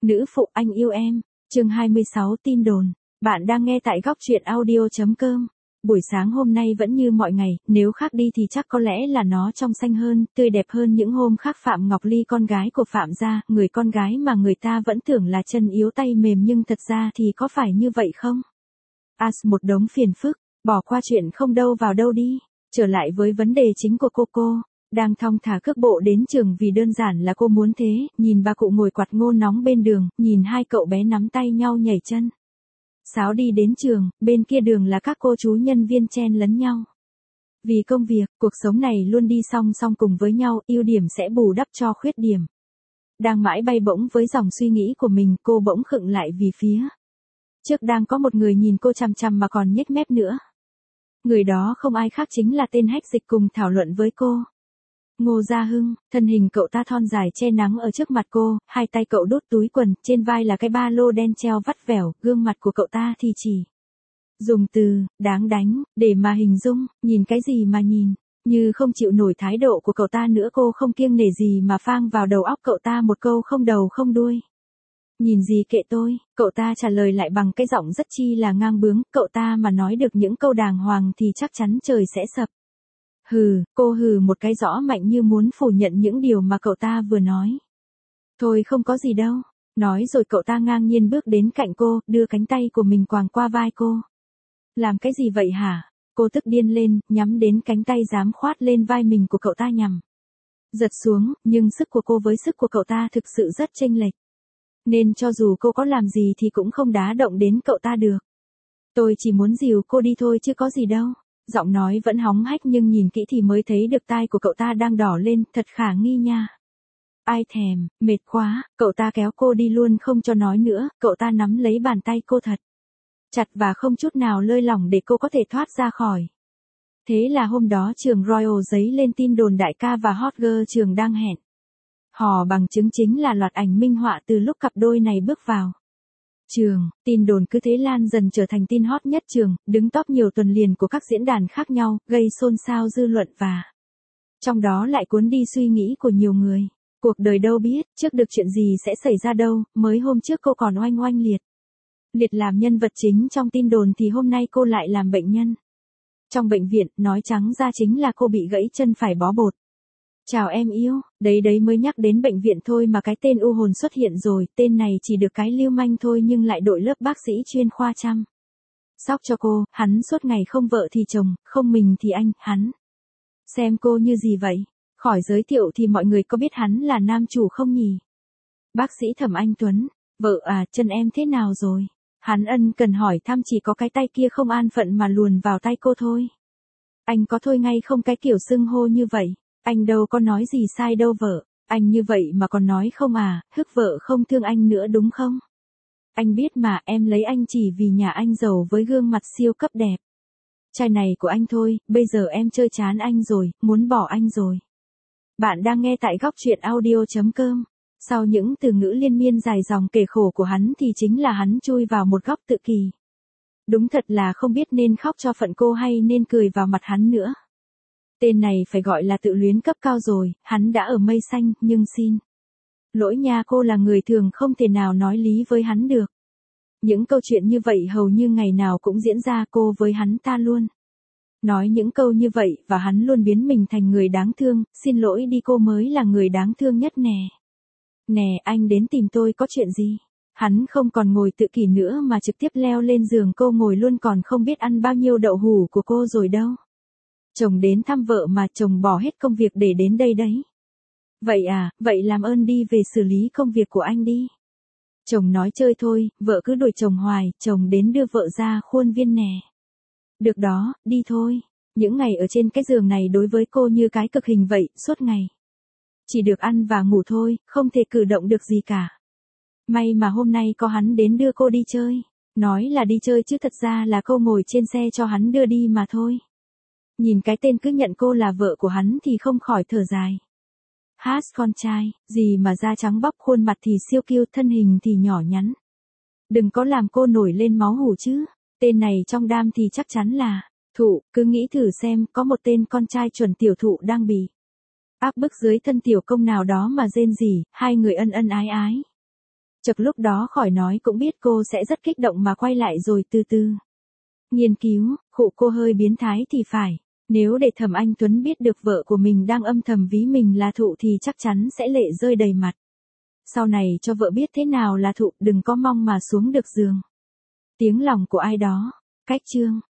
Nữ phụ anh yêu em, chương 26 tin đồn. Bạn đang nghe tại góc truyện audio.com. Buổi sáng hôm nay vẫn như mọi ngày, nếu khác đi thì chắc có lẽ là nó trong xanh hơn, tươi đẹp hơn những hôm khác. Phạm Ngọc Ly, con gái của Phạm gia, người con gái mà người ta vẫn tưởng là chân yếu tay mềm, nhưng thật ra thì có phải như vậy không? Một đống phiền phức, bỏ qua chuyện không đâu vào đâu đi, trở lại với vấn đề chính của cô. Đang thong thả cước bộ đến trường vì đơn giản là cô muốn thế, nhìn bà cụ ngồi quạt ngô nóng bên đường, nhìn hai cậu bé nắm tay nhau nhảy chân sáo đi đến trường, bên kia đường là các cô chú nhân viên chen lấn nhau. Vì công việc, cuộc sống này luôn đi song song cùng với nhau, ưu điểm sẽ bù đắp cho khuyết điểm. Đang mãi bay bổng với dòng suy nghĩ của mình, cô bỗng khựng lại vì phía trước đang có một người nhìn cô chằm chằm mà còn nhếch mép nữa. Người đó không ai khác chính là tên Hách Dịch cùng thảo luận với cô. Ngô Gia Hưng, thân hình cậu ta thon dài che nắng ở trước mặt cô, hai tay cậu đút túi quần, trên vai là cái ba lô đen treo vắt vẻo, gương mặt của cậu ta thì chỉ dùng từ đáng đánh để mà hình dung, nhìn cái gì mà nhìn, như không chịu nổi thái độ của cậu ta nữa. Cô không kiêng nể gì mà phang vào đầu óc cậu ta một câu không đầu không đuôi. Nhìn gì kệ tôi, cậu ta trả lời lại bằng cái giọng rất chi là ngang bướng. Cậu ta mà nói được những câu đàng hoàng thì chắc chắn trời sẽ sập. Cô hừ một cái rõ mạnh như muốn phủ nhận những điều mà cậu ta vừa nói. Thôi không có gì đâu. Nói rồi cậu ta ngang nhiên bước đến cạnh cô, đưa cánh tay của mình quàng qua vai cô. Làm cái gì vậy hả? Cô tức điên lên, nhắm đến cánh tay dám khoát lên vai mình của cậu ta nhằm giật xuống, nhưng sức của cô với sức của cậu ta thực sự rất chênh lệch. Nên cho dù cô có làm gì thì cũng không đá động đến cậu ta được. Tôi chỉ muốn dìu cô đi thôi chứ có gì đâu. Giọng nói vẫn hóng hách nhưng nhìn kỹ thì mới thấy được tai của cậu ta đang đỏ lên, thật khả nghi nha. Ai thèm, mệt quá, cậu ta kéo cô đi luôn không cho nói nữa, cậu ta nắm lấy bàn tay cô thật chặt và không chút nào lơi lỏng để cô có thể thoát ra khỏi. Thế là hôm đó trường Royal giấy lên tin đồn đại ca và hot girl trường đang hẹn hò, bằng chứng chính là loạt ảnh minh họa từ lúc cặp đôi này bước vào trường. Tin đồn cứ thế lan dần trở thành tin hot nhất trường, đứng top nhiều tuần liền của các diễn đàn khác nhau, gây xôn xao dư luận và trong đó lại cuốn đi suy nghĩ của nhiều người. Cuộc đời đâu biết trước được chuyện gì sẽ xảy ra đâu, mới hôm trước cô còn oanh oanh liệt làm nhân vật chính trong tin đồn thì hôm nay cô lại làm bệnh nhân. Trong bệnh viện, nói trắng ra chính là cô bị gãy chân phải bó bột. Chào em yêu, đấy mới nhắc đến bệnh viện thôi mà cái tên u hồn xuất hiện rồi. Tên này chỉ được cái lưu manh thôi nhưng lại đội lớp bác sĩ chuyên khoa chăm sóc cho cô. Hắn suốt ngày không vợ thì chồng, không mình thì anh. Hắn xem cô như gì vậy? Khỏi giới thiệu thì mọi người có biết hắn là nam chủ không nhỉ? Bác sĩ Thẩm Anh Tuấn. Vợ à, chân em thế nào rồi? Hắn ân cần hỏi thăm, chỉ có cái tay kia không an phận mà luồn vào tay cô thôi. Anh có thôi ngay không cái kiểu xưng hô như vậy? Anh đâu có nói gì sai đâu vợ. Anh như vậy mà còn nói không à, hức vợ không thương anh nữa đúng không? Anh biết mà, em lấy anh chỉ vì nhà anh giàu với gương mặt siêu cấp đẹp trai này của anh thôi. Bây giờ em chơi chán anh rồi, muốn bỏ anh rồi. Bạn đang nghe tại góc truyện audio.com. Sau những từ ngữ liên miên dài dòng kể khổ của hắn thì chính là hắn chui vào một góc tự kỷ. Đúng thật là không biết nên khóc cho phận cô hay nên cười vào mặt hắn nữa. Tên này phải gọi là tự luyến cấp cao rồi. Hắn đã ở mây xanh, nhưng xin lỗi nha, cô là người thường không thể nào nói lý với hắn được. Những câu chuyện như vậy hầu như ngày nào cũng diễn ra. Cô với hắn ta luôn nói những câu như vậy và hắn luôn biến mình thành người đáng thương. Xin lỗi đi, cô mới là người đáng thương nhất nè. Nè, anh đến tìm tôi có chuyện gì? Hắn không còn ngồi tự kỷ nữa mà trực tiếp leo lên giường cô ngồi luôn, còn không biết ăn bao nhiêu đậu hủ của cô rồi đâu. Chồng đến thăm vợ mà chồng bỏ hết công việc để đến đây đấy. Vậy à, vậy làm ơn đi về xử lý công việc của anh đi. Chồng nói chơi thôi, vợ cứ đuổi chồng hoài, chồng đến đưa vợ ra khuôn viên nè. Được đó, đi thôi. Những ngày ở trên cái giường này đối với cô như cái cực hình vậy, suốt ngày chỉ được ăn và ngủ thôi, không thể cử động được gì cả. May mà hôm nay có hắn đến đưa cô đi chơi. Nói là đi chơi chứ thật ra là cô ngồi trên xe cho hắn đưa đi mà thôi. Nhìn cái tên cứ nhận cô là vợ của hắn thì không khỏi thở dài. Hát con trai, gì mà da trắng bóc, khuôn mặt thì siêu cute, thân hình thì nhỏ nhắn. Đừng có làm cô nổi lên máu hủ chứ. Tên này trong đam thì chắc chắn là thụ. Cứ nghĩ thử xem, có một tên con trai chuẩn tiểu thụ đang bị áp bức dưới thân tiểu công nào đó mà rên rỉ, hai người ân ân ái ái Chợt lúc đó khỏi nói cũng biết cô sẽ rất kích động mà quay lại rồi từ từ nghiên cứu, khụ cô hơi biến thái thì phải. Nếu để Thẩm Anh Tuấn biết được vợ của mình đang âm thầm ví mình là thụ thì chắc chắn sẽ lệ rơi đầy mặt. Sau này cho vợ biết thế nào là thụ, đừng có mong mà xuống được giường. Tiếng lòng của ai đó. Cách chương